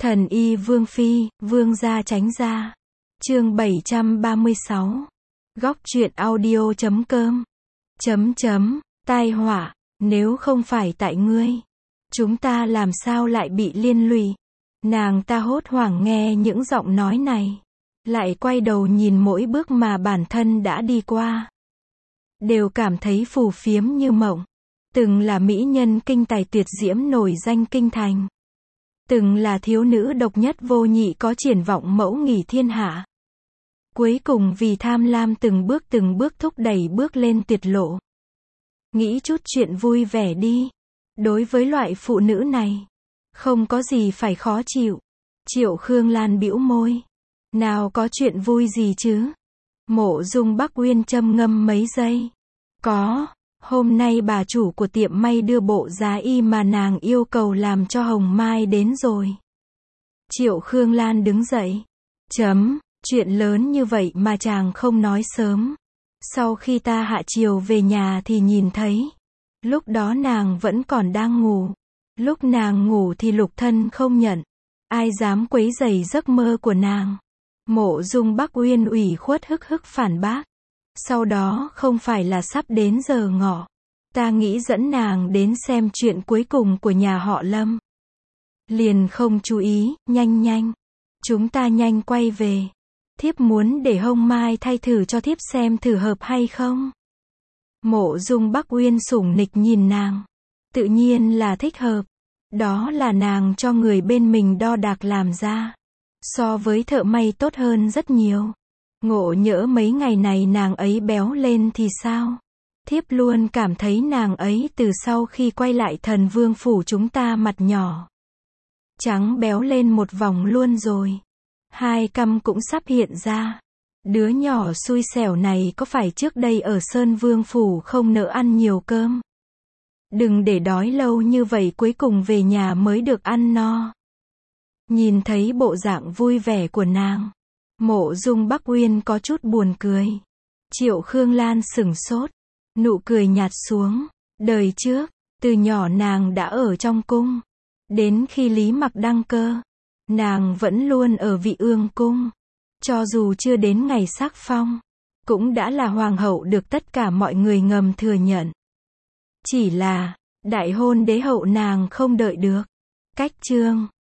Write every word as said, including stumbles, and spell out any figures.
Thần y vương phi, vương gia tránh gia. Chương bảy trăm ba mươi sáu. Góc truyện audio chấm com. Chấm chấm, tai họa, nếu không phải tại ngươi, chúng ta làm sao lại bị liên lụy. Nàng ta hốt hoảng nghe những giọng nói này, lại quay đầu nhìn mỗi bước mà bản thân đã đi qua. Đều cảm thấy phù phiếm như mộng. Từng là mỹ nhân kinh tài tuyệt diễm nổi danh kinh thành. Từng là thiếu nữ độc nhất vô nhị có triển vọng mẫu nghỉ thiên hạ. Cuối cùng vì tham lam từng bước từng bước thúc đẩy bước lên tuyệt lộ. Nghĩ chút chuyện vui vẻ đi. Đối với loại phụ nữ này, không có gì phải khó chịu. Triệu Khương Lan bĩu môi. Nào có chuyện vui gì chứ? Mộ Dung Bắc Uyên châm ngâm mấy giây. Có, hôm nay bà chủ của tiệm may đưa bộ giá y mà nàng yêu cầu làm cho Hồng Mai đến rồi. Triệu Khương Lan đứng dậy. Chấm, chuyện lớn như vậy mà chàng không nói sớm. Sau khi ta hạ chiều về nhà thì nhìn thấy. Lúc đó nàng vẫn còn đang ngủ. Lúc nàng ngủ thì Lục Thân không nhận. Ai dám quấy rầy giấc mơ của nàng. Mộ Dung Bắc Uyên ủy khuất hức hức phản bác. Sau đó không phải là sắp đến giờ ngọ. Ta nghĩ dẫn nàng đến xem chuyện cuối cùng của nhà họ Lâm. Liền không chú ý, nhanh nhanh. Chúng ta nhanh quay về. Thiếp muốn để Hồng Mai thay thử cho thiếp xem thử hợp hay không. Mộ Dung Bắc Uyên sủng nịch nhìn nàng. Tự nhiên là thích hợp. Đó là nàng cho người bên mình đo đạc làm ra. So với thợ may tốt hơn rất nhiều. Ngộ nhỡ mấy ngày này nàng ấy béo lên thì sao? Thiếp luôn cảm thấy nàng ấy từ sau khi quay lại Thần Vương phủ chúng ta mặt nhỏ trắng béo lên một vòng luôn rồi. Hai cằm cũng sắp hiện ra. Đứa nhỏ xui xẻo này có phải trước đây ở Sơn Vương phủ không nỡ ăn nhiều cơm? Đừng để đói lâu như vậy cuối cùng về nhà mới được ăn no. Nhìn thấy bộ dạng vui vẻ của nàng, Mộ Dung Bắc Uyên có chút buồn cười. Triệu Khương Lan sửng sốt, nụ cười nhạt xuống. Đời trước, từ nhỏ nàng đã ở trong cung. Đến khi Lý Mặc đăng cơ, nàng vẫn luôn ở Vị Ương cung. Cho dù chưa đến ngày sắc phong, cũng đã là hoàng hậu được tất cả mọi người ngầm thừa nhận. Chỉ là, đại hôn đế hậu nàng không đợi được. Cách chương